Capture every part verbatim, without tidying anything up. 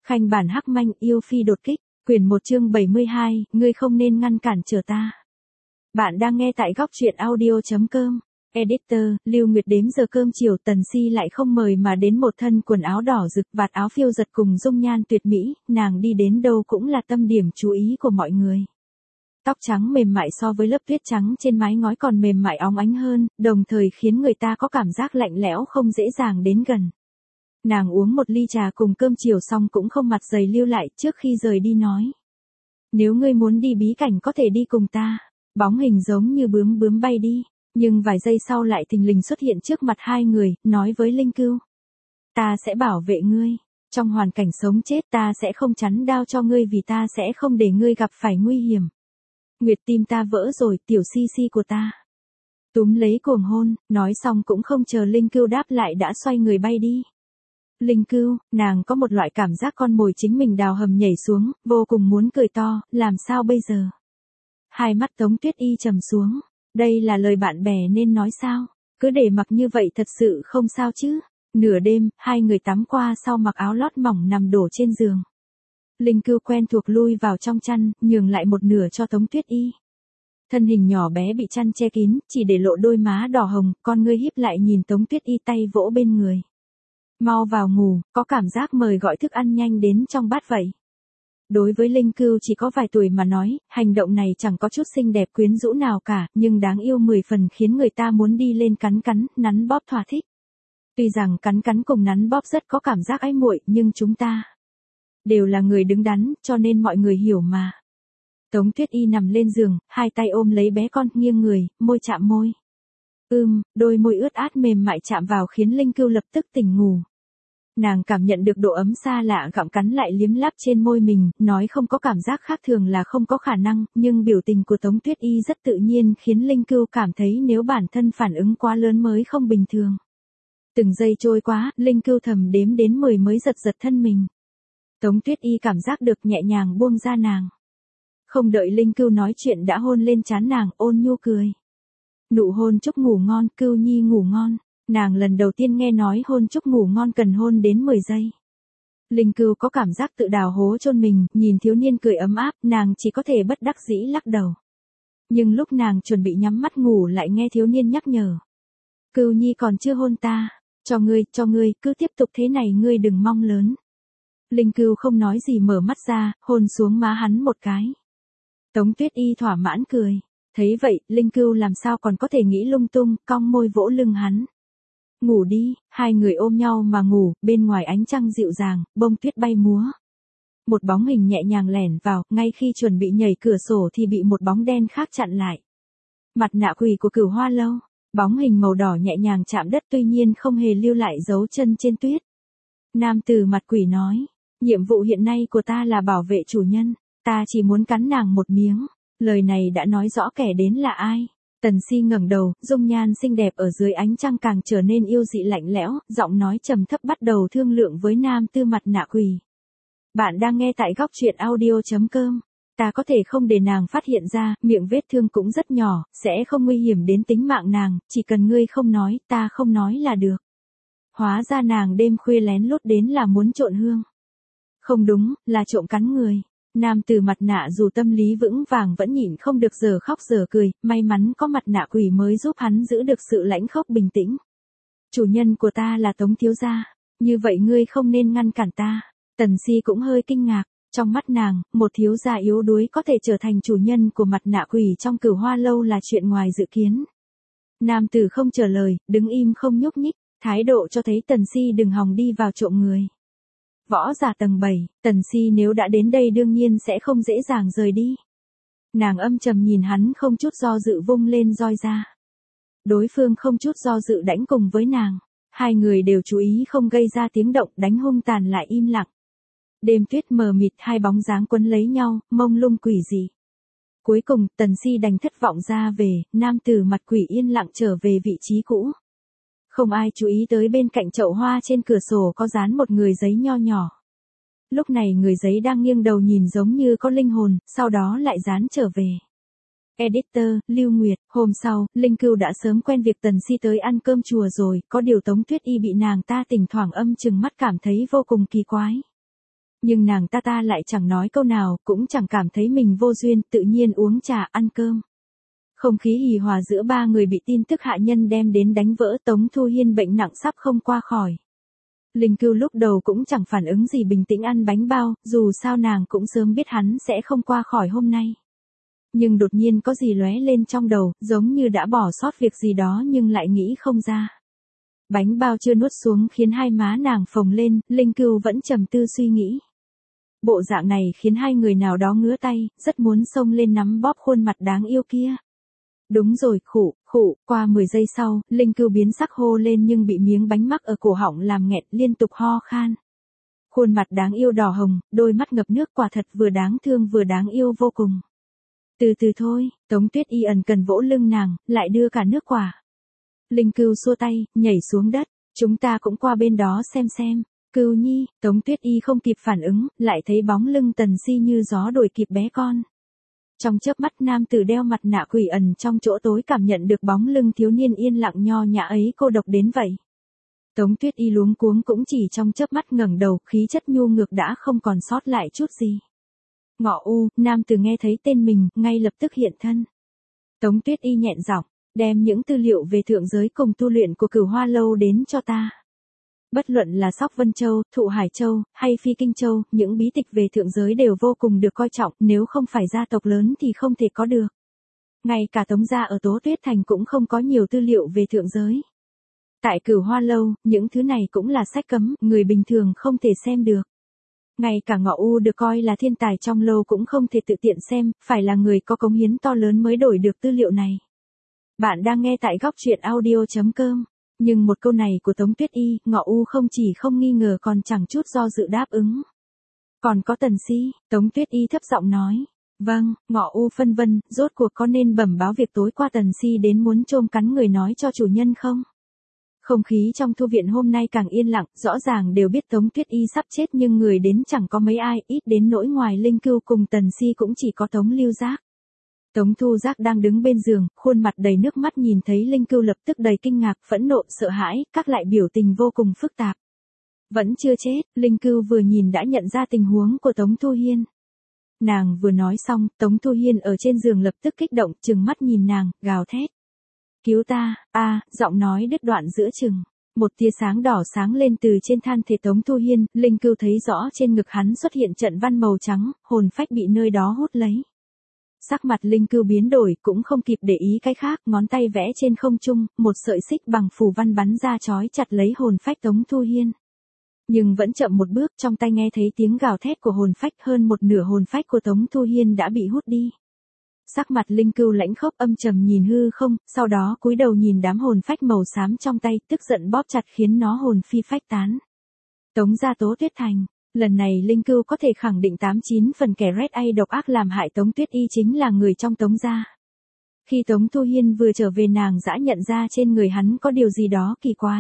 Khanh bản hắc manh yêu phi đột kích, quyển một chương bảy mươi hai, ngươi không nên ngăn cản trở ta. Bạn đang nghe tại góc truyện audio.com. Editor, Lưu Nguyệt đếm giờ cơm chiều, Tần Si lại không mời mà đến một thân quần áo đỏ rực, vạt áo phiêu giật cùng dung nhan tuyệt mỹ, nàng đi đến đâu cũng là tâm điểm chú ý của mọi người. Tóc trắng mềm mại so với lớp tuyết trắng trên mái ngói còn mềm mại óng ánh hơn, đồng thời khiến người ta có cảm giác lạnh lẽo không dễ dàng đến gần. Nàng uống một ly trà cùng cơm chiều xong cũng không mặt dày lưu lại, trước khi rời đi nói. Nếu ngươi muốn đi bí cảnh có thể đi cùng ta. Bóng hình giống như bướm bướm bay đi, nhưng vài giây sau lại thình lình xuất hiện trước mặt hai người, nói với Linh Cưu. Ta sẽ bảo vệ ngươi, trong hoàn cảnh sống chết ta sẽ không chắn đao cho ngươi vì ta sẽ không để ngươi gặp phải nguy hiểm. Nguyệt tim ta vỡ rồi, tiểu si si của ta. Túm lấy cuồng hôn, nói xong cũng không chờ Linh Cưu đáp lại đã xoay người bay đi. Linh Cưu, nàng có một loại cảm giác con mồi chính mình đào hầm nhảy xuống, vô cùng muốn cười to, làm sao bây giờ? Hai mắt Tống Tuyết Y trầm xuống, đây là lời bạn bè nên nói sao? Cứ để mặc như vậy thật sự không sao chứ? Nửa đêm, hai người tắm qua sau mặc áo lót mỏng nằm đổ trên giường. Linh Cưu quen thuộc lui vào trong chăn, nhường lại một nửa cho Tống Tuyết Y. Thân hình nhỏ bé bị chăn che kín, chỉ để lộ đôi má đỏ hồng, con ngươi híp lại nhìn Tống Tuyết Y tay vỗ bên người. Mau vào ngủ, có cảm giác mời gọi thức ăn nhanh đến trong bát vậy. Đối với Linh Cưu chỉ có vài tuổi mà nói, hành động này chẳng có chút xinh đẹp quyến rũ nào cả, nhưng đáng yêu mười phần khiến người ta muốn đi lên cắn cắn, nắn bóp thỏa thích. Tuy rằng cắn cắn cùng nắn bóp rất có cảm giác ái muội, nhưng chúng ta đều là người đứng đắn, cho nên mọi người hiểu mà. Tống Tuyết Y nằm lên giường, hai tay ôm lấy bé con, nghiêng người, môi chạm môi. Ưm, đôi môi ướt át mềm mại chạm vào khiến Linh Cưu lập tức tỉnh ngủ. Nàng cảm nhận được độ ấm xa lạ gặm cắn lại liếm láp trên môi mình, nói không có cảm giác khác thường là không có khả năng, nhưng biểu tình của Tống Tuyết Y rất tự nhiên khiến Linh Cưu cảm thấy nếu bản thân phản ứng quá lớn mới không bình thường. Từng giây trôi qua, Linh Cưu thầm đếm đến mười mới giật giật thân mình. Tống Tuyết Y cảm giác được nhẹ nhàng buông ra nàng. Không đợi Linh Cưu nói chuyện đã hôn lên trán nàng, ôn nhu cười. Nụ hôn chúc ngủ ngon, Cưu Nhi ngủ ngon. Nàng lần đầu tiên nghe nói hôn chúc ngủ ngon cần hôn đến mười giây. Linh Cưu có cảm giác tự đào hố chôn mình, nhìn thiếu niên cười ấm áp, nàng chỉ có thể bất đắc dĩ lắc đầu. Nhưng lúc nàng chuẩn bị nhắm mắt ngủ lại nghe thiếu niên nhắc nhở. Cưu Nhi còn chưa hôn ta, cho ngươi, cho ngươi, cứ tiếp tục thế này ngươi đừng mong lớn. Linh Cưu không nói gì mở mắt ra, hôn xuống má hắn một cái. Tống Tuyết Y thỏa mãn cười. Thấy vậy, Linh Cưu làm sao còn có thể nghĩ lung tung, cong môi vỗ lưng hắn. Ngủ đi, hai người ôm nhau mà ngủ, bên ngoài ánh trăng dịu dàng, bông tuyết bay múa. Một bóng hình nhẹ nhàng lẻn vào, ngay khi chuẩn bị nhảy cửa sổ thì bị một bóng đen khác chặn lại. Mặt nạ quỷ của Cửu Hoa Lâu, bóng hình màu đỏ nhẹ nhàng chạm đất tuy nhiên không hề lưu lại dấu chân trên tuyết. Nam tử mặt quỷ nói, nhiệm vụ hiện nay của ta là bảo vệ chủ nhân, ta chỉ muốn cắn nàng một miếng. Lời này đã nói rõ kẻ đến là ai. Tần Si ngẩng đầu, dung nhan xinh đẹp ở dưới ánh trăng càng trở nên yêu dị lạnh lẽo, giọng nói trầm thấp bắt đầu thương lượng với nam tư mặt nạ quỷ. Bạn đang nghe tại góc truyện audio.com. Ta có thể không để nàng phát hiện ra, miệng vết thương cũng rất nhỏ, sẽ không nguy hiểm đến tính mạng nàng, chỉ cần ngươi không nói, ta không nói là được. Hóa ra nàng đêm khuya lén lút đến là muốn trộn hương. Không đúng, là trộm cắn người. Nam tử mặt nạ dù tâm lý vững vàng vẫn nhịn không được giờ khóc giờ cười, may mắn có mặt nạ quỷ mới giúp hắn giữ được sự lãnh khốc bình tĩnh. Chủ nhân của ta là Tống thiếu gia, như vậy ngươi không nên ngăn cản ta. Tần Si cũng hơi kinh ngạc, trong mắt nàng, một thiếu gia yếu đuối có thể trở thành chủ nhân của mặt nạ quỷ trong Cửu Hoa Lâu là chuyện ngoài dự kiến. Nam tử không trả lời, đứng im không nhúc nhích, thái độ cho thấy Tần Si đừng hòng đi vào trộm người. Võ giả tầng bảy, Tần Si nếu đã đến đây đương nhiên sẽ không dễ dàng rời đi. Nàng âm trầm nhìn hắn không chút do dự vung lên roi ra. Đối phương không chút do dự đánh cùng với nàng. Hai người đều chú ý không gây ra tiếng động, đánh hung tàn lại im lặng. Đêm tuyết mờ mịt, hai bóng dáng quấn lấy nhau, mông lung quỷ dị. Cuối cùng, Tần Si đành thất vọng ra về, nam tử mặt quỷ yên lặng trở về vị trí cũ. Không ai chú ý tới bên cạnh chậu hoa trên cửa sổ có dán một người giấy nho nhỏ. Lúc này người giấy đang nghiêng đầu nhìn giống như có linh hồn, sau đó lại dán trở về. Editor, Lưu Nguyệt, hôm sau, Linh Cưu đã sớm quen việc Tần Si tới ăn cơm chùa rồi, có điều Tống Tuyết Y bị nàng ta thỉnh thoảng âm chừng mắt cảm thấy vô cùng kỳ quái. Nhưng nàng ta ta lại chẳng nói câu nào, cũng chẳng cảm thấy mình vô duyên, tự nhiên uống trà ăn cơm. Không khí hì hòa giữa ba người bị tin tức hạ nhân đem đến đánh vỡ. Tống Thu Hiên bệnh nặng sắp không qua khỏi. Linh Cưu lúc đầu cũng chẳng phản ứng gì, bình tĩnh ăn bánh bao, dù sao nàng cũng sớm biết hắn sẽ không qua khỏi hôm nay. Nhưng đột nhiên có gì lóe lên trong đầu, giống như đã bỏ sót việc gì đó nhưng lại nghĩ không ra. Bánh bao chưa nuốt xuống khiến hai má nàng phồng lên, Linh Cưu vẫn trầm tư suy nghĩ. Bộ dạng này khiến hai người nào đó ngứa tay, rất muốn xông lên nắm bóp khuôn mặt đáng yêu kia. Đúng rồi, khụ, khụ, qua mười giây sau, Linh Cưu biến sắc hô lên nhưng bị miếng bánh mắc ở cổ họng làm nghẹn, liên tục ho khan. Khuôn mặt đáng yêu đỏ hồng, đôi mắt ngập nước, quả thật vừa đáng thương vừa đáng yêu vô cùng. Từ từ thôi, Tống Tuyết Y ẩn cần vỗ lưng nàng, lại đưa cả nước quả. Linh Cưu xua tay, nhảy xuống đất, chúng ta cũng qua bên đó xem xem. Cưu Nhi, Tống Tuyết Y không kịp phản ứng, lại thấy bóng lưng Tần Si như gió đuổi kịp bé con. Trong chớp mắt nam tử đeo mặt nạ quỷ ẩn trong chỗ tối cảm nhận được bóng lưng thiếu niên yên lặng nho nhã ấy cô độc đến vậy. Tống Tuyết Y luống cuống cũng chỉ trong chớp mắt ngẩng đầu, khí chất nhu ngược đã không còn sót lại chút gì. Ngọ U, nam tử nghe thấy tên mình, ngay lập tức hiện thân. Tống Tuyết Y nhẹn giọng, đem những tư liệu về thượng giới cùng tu luyện của Cửu Hoa Lâu đến cho ta. Bất luận là Sóc Vân Châu, Thụ Hải Châu, hay Phi Kinh Châu, những bí tịch về thượng giới đều vô cùng được coi trọng, nếu không phải gia tộc lớn thì không thể có được. Ngay cả Tống gia ở Tố Tuyết Thành cũng không có nhiều tư liệu về thượng giới. Tại Cửu Hoa Lâu, những thứ này cũng là sách cấm, người bình thường không thể xem được. Ngay cả Ngọ U được coi là thiên tài trong lâu cũng không thể tự tiện xem, phải là người có cống hiến to lớn mới đổi được tư liệu này. Bạn đang nghe tại góc truyện audio chấm com. Nhưng một câu này của Tống Tuyết Y, Ngọ U không chỉ không nghi ngờ còn chẳng chút do dự đáp ứng. Còn có Tần Si, Tống Tuyết Y thấp giọng nói. Vâng, Ngọ U phân vân, rốt cuộc có nên bẩm báo việc tối qua Tần Si đến muốn chôm cắn người nói cho chủ nhân không? Không khí trong thư viện hôm nay càng yên lặng, rõ ràng đều biết Tống Tuyết Y sắp chết nhưng người đến chẳng có mấy ai, ít đến nỗi ngoài Linh Cưu cùng Tần Si cũng chỉ có Tống Lưu Giác. Tống Thu Giác đang đứng bên giường, khuôn mặt đầy nước mắt nhìn thấy Linh Cưu lập tức đầy kinh ngạc, phẫn nộ, sợ hãi, các lại biểu tình vô cùng phức tạp. Vẫn chưa chết, Linh Cưu vừa nhìn đã nhận ra tình huống của Tống Thu Hiên. Nàng vừa nói xong, Tống Thu Hiên ở trên giường lập tức kích động, trừng mắt nhìn nàng, gào thét. Cứu ta, a, giọng nói đứt đoạn giữa chừng. Một tia sáng đỏ sáng lên từ trên than thể Tống Thu Hiên, Linh Cưu thấy rõ trên ngực hắn xuất hiện trận văn màu trắng, hồn phách bị nơi đó hút lấy. Sắc mặt Linh Cưu biến đổi, cũng không kịp để ý cái khác, ngón tay vẽ trên không trung, một sợi xích bằng phù văn bắn ra trói chặt lấy hồn phách Tống Thu Hiên. Nhưng vẫn chậm một bước, trong tai nghe thấy tiếng gào thét của hồn phách, hơn một nửa hồn phách của Tống Thu Hiên đã bị hút đi. Sắc mặt Linh Cưu lãnh khốc âm trầm nhìn hư không, sau đó cúi đầu nhìn đám hồn phách màu xám trong tay, tức giận bóp chặt khiến nó hồn phi phách tán. Tống gia Tố Tuyết Thành. Lần này Linh Cưu có thể khẳng định tám chín phần kẻ Red A độc ác làm hại Tống Tuyết Y chính là người trong Tống gia. Khi Tống Thu Hiên vừa trở về nàng dã nhận ra trên người hắn có điều gì đó kỳ quái.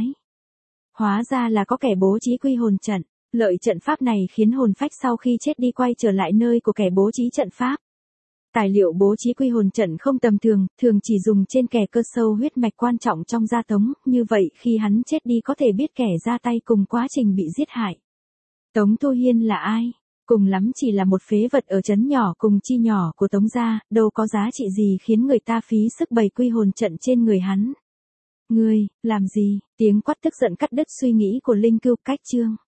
Hóa ra là có kẻ bố trí quy hồn trận, lợi trận pháp này khiến hồn phách sau khi chết đi quay trở lại nơi của kẻ bố trí trận pháp. Tài liệu bố trí quy hồn trận không tầm thường, thường chỉ dùng trên kẻ cơ sâu huyết mạch quan trọng trong gia Tống, như vậy khi hắn chết đi có thể biết kẻ ra tay cùng quá trình bị giết hại. Tống Thu Hiên là ai? Cùng lắm chỉ là một phế vật ở trấn nhỏ cùng chi nhỏ của Tống gia, đâu có giá trị gì khiến người ta phí sức bày quy hồn trận trên người hắn. Ngươi, làm gì? Tiếng quát tức giận cắt đứt suy nghĩ của Linh Cưu. Cách chương.